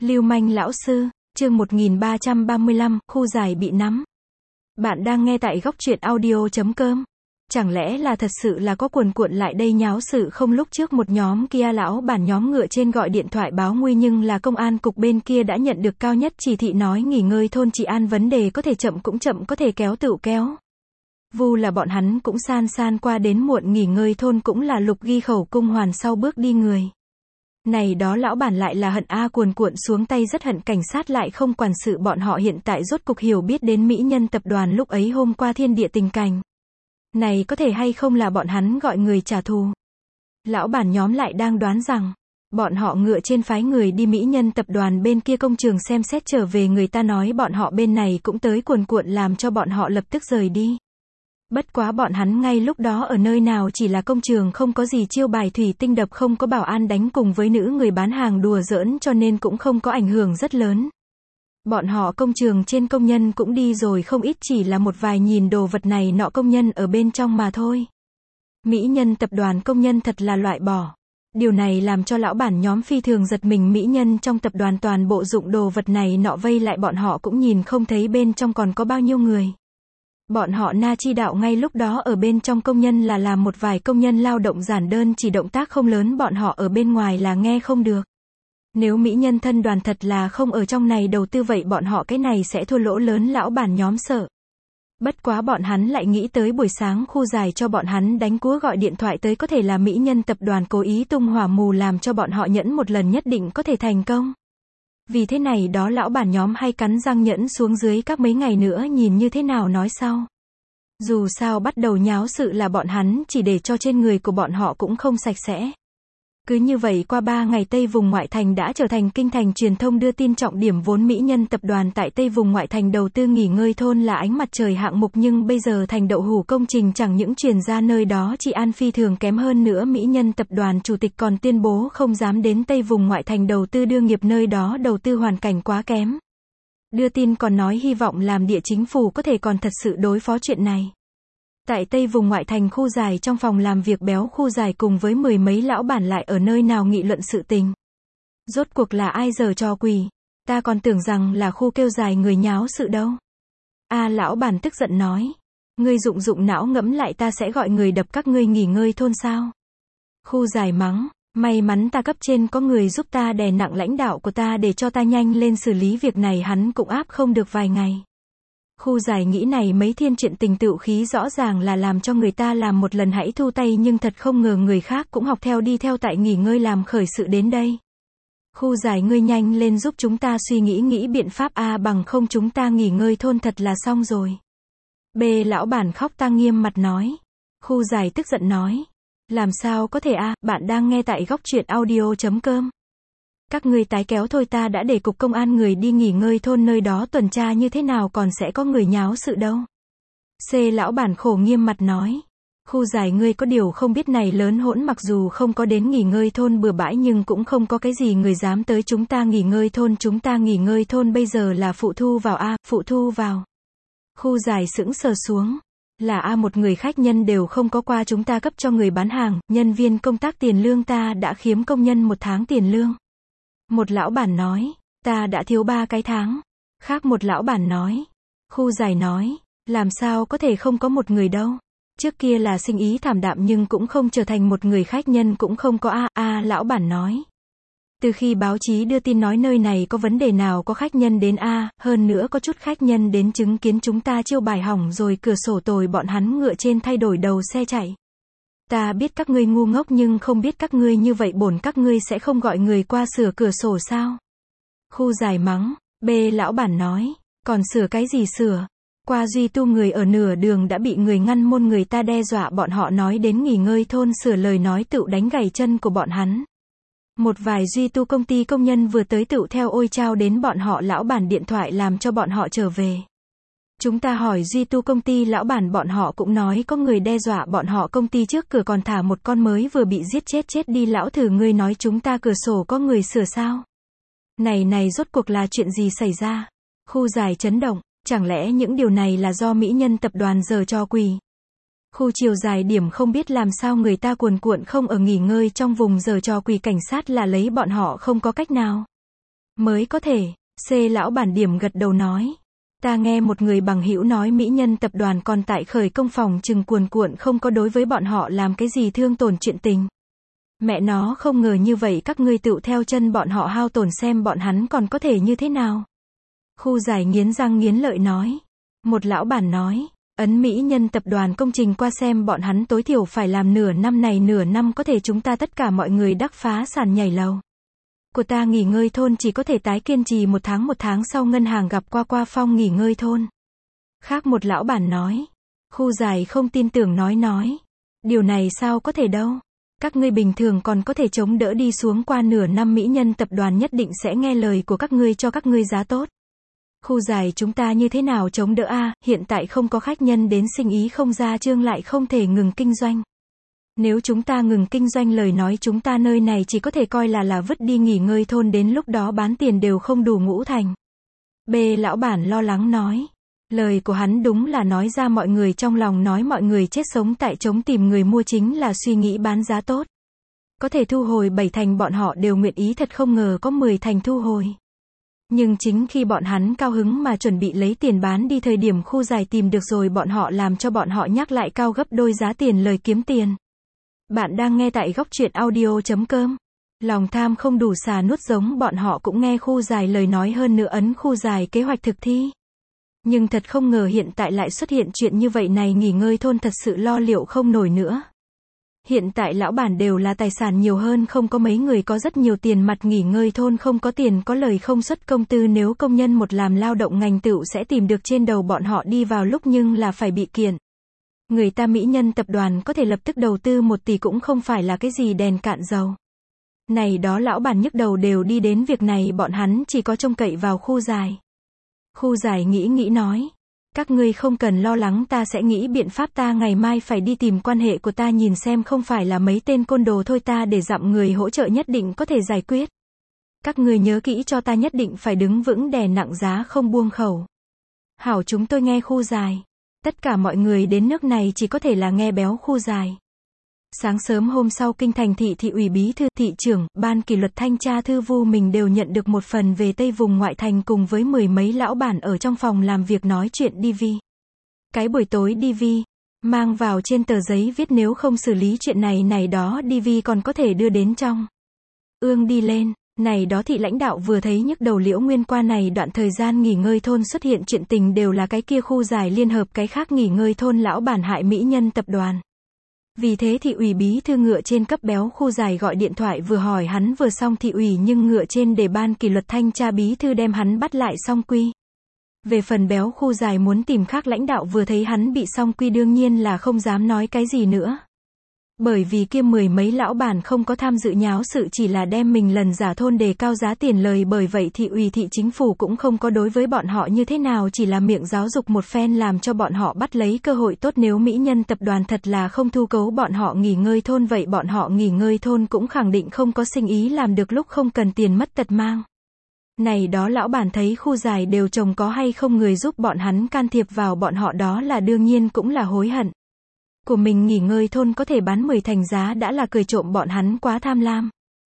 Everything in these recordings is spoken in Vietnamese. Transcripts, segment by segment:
Lưu manh lão sư, chương 1335, khu giải bị nắm. Bạn đang nghe tại góc truyện audio.com. Chẳng lẽ là thật sự là có cuồn cuộn lại đây nháo sự không? Lúc trước một nhóm kia lão bản nhóm ngựa trên gọi điện thoại báo nguy, nhưng là công an cục bên kia đã nhận được cao nhất chỉ thị, nói nghỉ ngơi thôn trị an vấn đề có thể chậm cũng chậm, có thể kéo tựu kéo. Vu là bọn hắn cũng san qua đến muộn, nghỉ ngơi thôn cũng là lục ghi khẩu cung hoàn sau bước đi người. Này đó lão bản lại là hận cuồn cuộn xuống tay, rất hận cảnh sát lại không quản sự bọn họ. Hiện tại rốt cục hiểu biết đến mỹ nhân tập đoàn lúc ấy hôm qua thiên địa tình cảnh. Này có thể hay không là bọn hắn gọi người trả thù? Lão bản nhóm lại đang đoán rằng, bọn họ ngựa trên phái người đi mỹ nhân tập đoàn bên kia công trường xem xét trở về, người ta nói bọn họ bên này cũng tới cuồn cuộn, làm cho bọn họ lập tức rời đi. Bất quá bọn hắn ngay lúc đó ở nơi nào, chỉ là công trường không có gì chiêu bài thủy tinh đập, không có bảo an đánh cùng với nữ người bán hàng đùa giỡn, cho nên cũng không có ảnh hưởng rất lớn. Bọn họ công trường trên công nhân cũng đi rồi không ít, chỉ là một vài nhìn đồ vật này nọ công nhân ở bên trong mà thôi. Mỹ nhân tập đoàn công nhân thật là loại bỏ. Điều này làm cho lão bản nhóm phi thường giật mình. Mỹ nhân trong tập đoàn toàn bộ dụng đồ vật này nọ vây lại, bọn họ cũng nhìn không thấy bên trong còn có bao nhiêu người. Bọn họ na chi đạo ngay lúc đó ở bên trong công nhân là làm một vài công nhân lao động giản đơn, chỉ động tác không lớn, bọn họ ở bên ngoài là nghe không được. Nếu mỹ nhân thân đoàn thật là không ở trong này đầu tư, vậy bọn họ cái này sẽ thua lỗ lớn, lão bản nhóm sợ. Bất quá bọn hắn lại nghĩ tới buổi sáng khu giải cho bọn hắn đánh cúa gọi điện thoại tới, có thể là mỹ nhân tập đoàn cố ý tung hỏa mù làm cho bọn họ nhẫn một lần nhất định có thể thành công. Vì thế này đó lão bản nhóm hay cắn răng nhẫn xuống dưới, các mấy ngày nữa nhìn như thế nào nói sau. Dù sao bắt đầu nháo sự là bọn hắn, chỉ để cho trên người của bọn họ cũng không sạch sẽ. Cứ như vậy qua 3 ngày, Tây vùng ngoại thành đã trở thành kinh thành. Truyền thông đưa tin trọng điểm vốn mỹ nhân tập đoàn tại Tây vùng ngoại thành đầu tư nghỉ ngơi thôn là ánh mặt trời hạng mục, nhưng bây giờ thành đậu hủ công trình, chẳng những truyền ra nơi đó trị an phi thường kém, hơn nữa mỹ nhân tập đoàn chủ tịch còn tuyên bố không dám đến Tây vùng ngoại thành đầu tư đương nghiệp, nơi đó đầu tư hoàn cảnh quá kém. Đưa tin còn nói hy vọng làm địa chính phủ có thể còn thật sự đối phó chuyện này. Tại Tây vùng ngoại thành khu giải, trong phòng làm việc béo khu giải cùng với mười mấy lão bản lại ở nơi nào nghị luận sự tình. Rốt cuộc là ai giở trò quỷ? Ta còn tưởng rằng là khu kêu giải người nháo sự đâu. Lão bản tức giận nói. Ngươi dụng não ngẫm lại, ta sẽ gọi người đập các ngươi nghỉ ngơi thôn sao? Khu giải mắng. May mắn ta cấp trên có người giúp ta đè nặng lãnh đạo của ta để cho ta nhanh lên xử lý việc này, hắn cũng áp không được vài ngày. Khu giải nghĩ này mấy thiên chuyện tình tựu khí rõ ràng là làm cho người ta làm một lần hãy thu tay, nhưng thật không ngờ người khác cũng học theo đi theo tại nghỉ ngơi làm khởi sự đến đây. Khu giải, ngươi nhanh lên giúp chúng ta suy nghĩ biện pháp bằng không chúng ta nghỉ ngơi thôn thật là xong rồi. Lão bản khóc tang nghiêm mặt nói. Khu giải tức giận nói. Làm sao có thể bạn đang nghe tại góc truyện audio.com. Các ngươi tái kéo thôi, ta đã để cục công an người đi nghỉ ngơi thôn nơi đó tuần tra, như thế nào còn sẽ có người nháo sự đâu. Lão bản khổ nghiêm mặt nói. Khu giải, ngươi có điều không biết này lớn hỗn mặc dù không có đến nghỉ ngơi thôn bừa bãi, nhưng cũng không có cái gì người dám tới chúng ta nghỉ ngơi thôn. Chúng ta nghỉ ngơi thôn bây giờ là phụ thu vào phụ thu vào. Khu giải sững sờ xuống. Là một người khách nhân đều không có qua, chúng ta cấp cho người bán hàng, nhân viên công tác tiền lương, ta đã khiếm công nhân 1 tháng tiền lương. Một lão bản nói, ta đã thiếu 3 cái tháng. Khác một lão bản nói. Khu giải nói, làm sao có thể không có một người đâu. Trước kia là sinh ý thảm đạm nhưng cũng không trở thành một người khách nhân cũng không có lão bản nói. Từ khi báo chí đưa tin nói nơi này có vấn đề nào có khách nhân đến hơn nữa có chút khách nhân đến chứng kiến chúng ta chiêu bài hỏng rồi, cửa sổ tồi, bọn hắn ngựa trên thay đổi đầu xe chạy. Ta biết các ngươi ngu ngốc, nhưng không biết các ngươi như vậy bổn các ngươi sẽ không gọi người qua sửa cửa sổ sao? Khu giải mắng. Lão bản nói. Còn sửa cái gì sửa? Qua duy tu người ở nửa đường đã bị người ngăn môn, người ta đe dọa bọn họ nói đến nghỉ ngơi thôn sửa, lời nói tựu đánh gãy chân của bọn hắn. Một vài duy tu công ty công nhân vừa tới tựu theo ôi chao đến bọn họ lão bản điện thoại làm cho bọn họ trở về. Chúng ta hỏi duy tu công ty lão bản, bọn họ cũng nói có người đe dọa bọn họ, công ty trước cửa còn thả một con mới vừa bị giết chết đi. Lão thử, ngươi nói chúng ta cửa sổ có người sửa sao? Này rốt cuộc là chuyện gì xảy ra? Khu giải chấn động, chẳng lẽ những điều này là do mỹ nhân tập đoàn giở trò quỷ? Khu chiều dài điểm không biết làm sao người ta cuồn cuộn không ở nghỉ ngơi trong vùng giở trò quỷ, cảnh sát là lấy bọn họ không có cách nào. Mới có thể. C. Lão bản điểm gật đầu nói. Ta nghe một người bằng hữu nói mỹ nhân tập đoàn còn tại khởi công phòng chừng cuồn cuộn không có đối với bọn họ làm cái gì thương tổn chuyện tình. Mẹ nó không ngờ như vậy các ngươi tựu theo chân bọn họ hao tổn xem bọn hắn còn có thể như thế nào. Khu giải nghiến răng nghiến lợi nói. Một lão bản nói. Ấn mỹ nhân tập đoàn công trình qua xem bọn hắn tối thiểu phải làm nửa năm này nửa năm có thể chúng ta tất cả mọi người đắc phá sản nhảy lầu. Của ta nghỉ ngơi thôn chỉ có thể tái kiên trì một tháng sau ngân hàng gặp qua phong nghỉ ngơi thôn. Khác một lão bản nói. Khu giải không tin tưởng nói. Điều này sao có thể đâu. Các ngươi bình thường còn có thể chống đỡ đi xuống qua nửa năm mỹ nhân tập đoàn nhất định sẽ nghe lời của các ngươi cho các ngươi giá tốt. Khu giải chúng ta như thế nào chống đỡ a, hiện tại không có khách nhân đến sinh ý không ra trương lại không thể ngừng kinh doanh. Nếu chúng ta ngừng kinh doanh lời nói chúng ta nơi này chỉ có thể coi là vứt đi nghỉ ngơi thôn đến lúc đó bán tiền đều không đủ ngũ thành. B. Lão bản lo lắng nói. Lời của hắn đúng là nói ra mọi người trong lòng nói mọi người chết sống tại chống tìm người mua chính là suy nghĩ bán giá tốt. Có thể thu hồi 7 thành bọn họ đều nguyện ý thật không ngờ có 10 thành thu hồi. Nhưng chính khi bọn hắn cao hứng mà chuẩn bị lấy tiền bán đi thời điểm khu giải tìm được rồi bọn họ làm cho bọn họ nhắc lại cao gấp đôi giá tiền lời kiếm tiền. Bạn đang nghe tại góc truyện audio.com. Lòng tham không đủ xà nuốt giống bọn họ cũng nghe khu giải lời nói hơn nữa ấn khu giải kế hoạch thực thi. Nhưng thật không ngờ hiện tại lại xuất hiện chuyện như vậy này nghỉ ngơi thôn thật sự lo liệu không nổi nữa. Hiện tại lão bản đều là tài sản nhiều hơn không có mấy người có rất nhiều tiền mặt nghỉ ngơi thôn không có tiền có lời không xuất công tư nếu công nhân một làm lao động ngành tựu sẽ tìm được trên đầu bọn họ đi vào lúc nhưng là phải bị kiện. Người ta mỹ nhân tập đoàn có thể lập tức đầu tư 1 tỷ cũng không phải là cái gì đèn cạn dầu. Này đó lão bản nhức đầu đều đi đến việc này bọn hắn chỉ có trông cậy vào khu giải. Khu giải nghĩ nói. Các ngươi không cần lo lắng ta sẽ nghĩ biện pháp ta ngày mai phải đi tìm quan hệ của ta nhìn xem không phải là mấy tên côn đồ thôi ta để dặm người hỗ trợ nhất định có thể giải quyết. Các ngươi nhớ kỹ cho ta nhất định phải đứng vững đè nặng giá không buông khẩu. Hảo chúng tôi nghe khu giải. Tất cả mọi người đến nước này chỉ có thể là nghe béo khu giải. Sáng sớm hôm sau kinh thành thị ủy bí thư, thị trưởng, ban kỷ luật thanh tra thư vu mình đều nhận được một phần về Tây vùng ngoại thành cùng với 10 mấy lão bản ở trong phòng làm việc nói chuyện DV. Cái buổi tối DV, mang vào trên tờ giấy viết nếu không xử lý chuyện này đó DV còn có thể đưa đến trong ương đi lên. Này đó thị lãnh đạo vừa thấy nhức đầu Liễu Nguyên qua này đoạn thời gian nghỉ ngơi thôn xuất hiện chuyện tình đều là cái kia khu giải liên hợp cái khác nghỉ ngơi thôn lão bản hại mỹ nhân tập đoàn. Vì thế thị ủy bí thư ngựa trên cấp béo khu giải gọi điện thoại vừa hỏi hắn vừa xong thị ủy nhưng ngựa trên để ban kỷ luật thanh tra bí thư đem hắn bắt lại xong quy. Về phần béo khu giải muốn tìm khác lãnh đạo vừa thấy hắn bị xong quy đương nhiên là không dám nói cái gì nữa. Bởi vì kia 10 mấy lão bản không có tham dự nháo sự chỉ là đem mình lần giả thôn đề cao giá tiền lời bởi vậy thị ủy thị chính phủ cũng không có đối với bọn họ như thế nào chỉ là miệng giáo dục một phen làm cho bọn họ bắt lấy cơ hội tốt nếu mỹ nhân tập đoàn thật là không thu cấu bọn họ nghỉ ngơi thôn vậy bọn họ nghỉ ngơi thôn cũng khẳng định không có sinh ý làm được lúc không cần tiền mất tật mang. Này đó lão bản thấy khu giải đều trồng có hay không người giúp bọn hắn can thiệp vào bọn họ đó là đương nhiên cũng là hối hận. Của mình nghỉ ngơi thôn có thể bán 10 thành giá đã là cười trộm bọn hắn quá tham lam.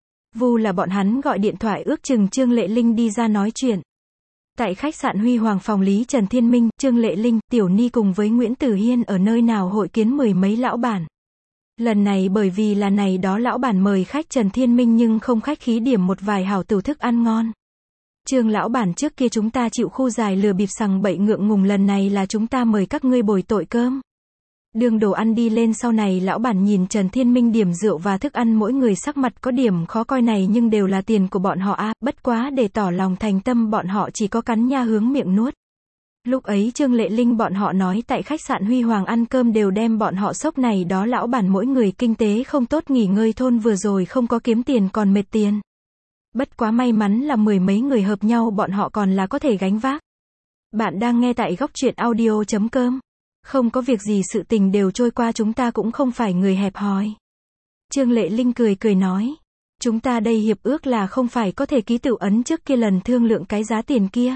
Vu là bọn hắn gọi điện thoại ước chừng Trương Lệ Linh đi ra nói chuyện. Tại khách sạn Huy Hoàng phòng Lý Trần Thiên Minh, Trương Lệ Linh, Tiểu Ni cùng với Nguyễn Tử Hiên ở nơi nào hội kiến 10 mấy lão bản. Lần này bởi vì là này đó lão bản mời khách Trần Thiên Minh nhưng không khách khí điểm một vài hảo tửu thức ăn ngon. Trương lão bản trước kia chúng ta chịu khu giải lừa bịp sằng bậy ngượng ngùng lần này là chúng ta mời các ngươi bồi tội cơm. Đường đồ ăn đi lên sau này lão bản nhìn Trần Thiên Minh điểm rượu và thức ăn mỗi người sắc mặt có điểm khó coi này nhưng đều là tiền của bọn họ bất quá để tỏ lòng thành tâm bọn họ chỉ có cắn nha hướng miệng nuốt. Lúc ấy Trương Lệ Linh bọn họ nói tại khách sạn Huy Hoàng ăn cơm đều đem bọn họ sốc này đó lão bản mỗi người kinh tế không tốt nghỉ ngơi thôn vừa rồi không có kiếm tiền còn mệt tiền. Bất quá may mắn là 10 mấy người hợp nhau bọn họ còn là có thể gánh vác. Bạn đang nghe tại góc truyện audio.com. Không có việc gì sự tình đều trôi qua chúng ta cũng không phải người hẹp hòi. Trương Lệ Linh cười nói. Chúng ta đây hiệp ước là không phải có thể ký tửu ấn trước kia lần thương lượng cái giá tiền kia.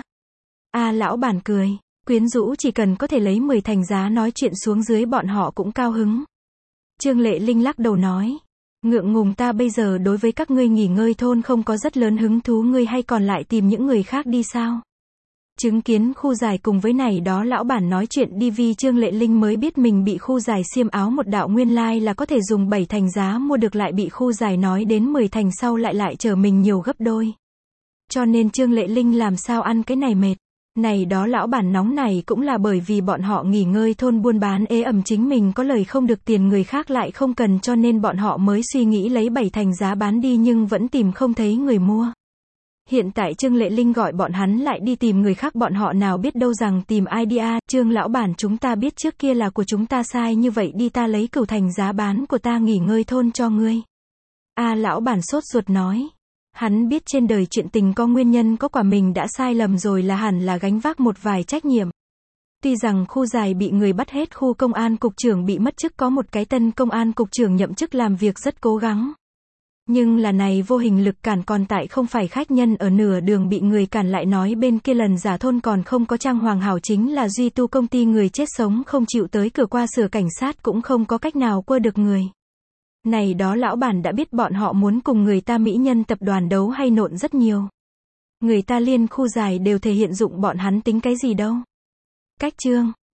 Lão bản cười. Quyến rũ chỉ cần có thể lấy 10 thành giá nói chuyện xuống dưới bọn họ cũng cao hứng. Trương Lệ Linh lắc đầu nói. Ngượng ngùng ta bây giờ đối với các ngươi nghỉ ngơi thôn không có rất lớn hứng thú, ngươi hay còn lại tìm những người khác đi sao? Chứng kiến khu dài cùng với này đó lão bản nói chuyện đi vi Trương Lệ Linh mới biết mình bị khu dài xiêm áo một đạo, nguyên lai là có thể dùng 7 thành giá mua được, lại bị khu dài nói đến 10 thành sau lại trở mình nhiều gấp đôi. Cho nên Trương Lệ Linh làm sao ăn cái này mệt. Này đó lão bản nóng này cũng là bởi vì bọn họ nghỉ ngơi thôn buôn bán ế ẩm, chính mình có lời không được tiền người khác lại không cần, cho nên bọn họ mới suy nghĩ lấy 7 thành giá bán đi nhưng vẫn tìm không thấy người mua. Hiện tại Trương Lệ Linh gọi bọn hắn lại đi tìm người khác, bọn họ nào biết đâu rằng tìm ai đi à, Trương lão bản chúng ta biết trước kia là của chúng ta sai như vậy đi, ta lấy cửu thành giá bán của ta nghỉ ngơi thôn cho ngươi. A lão bản sốt ruột nói. Hắn biết trên đời chuyện tình có nguyên nhân có quả, mình đã sai lầm rồi là hẳn là gánh vác một vài trách nhiệm. Tuy rằng khu dài bị người bắt hết, khu công an cục trưởng bị mất chức, có một cái tân công an cục trưởng nhậm chức làm việc rất cố gắng. Nhưng là này vô hình lực cản còn tại không phải khách nhân, ở nửa đường bị người cản lại, nói bên kia lần giả thôn còn không có trang hoàng hảo, chính là duy tu công ty, người chết sống không chịu tới cửa, qua sửa cảnh sát cũng không có cách nào qua được người. Này đó lão bản đã biết bọn họ muốn cùng người ta mỹ nhân tập đoàn đấu hay nộn rất nhiều. Người ta liên khu dài đều thể hiện dụng bọn hắn tính cái gì đâu. Cách chương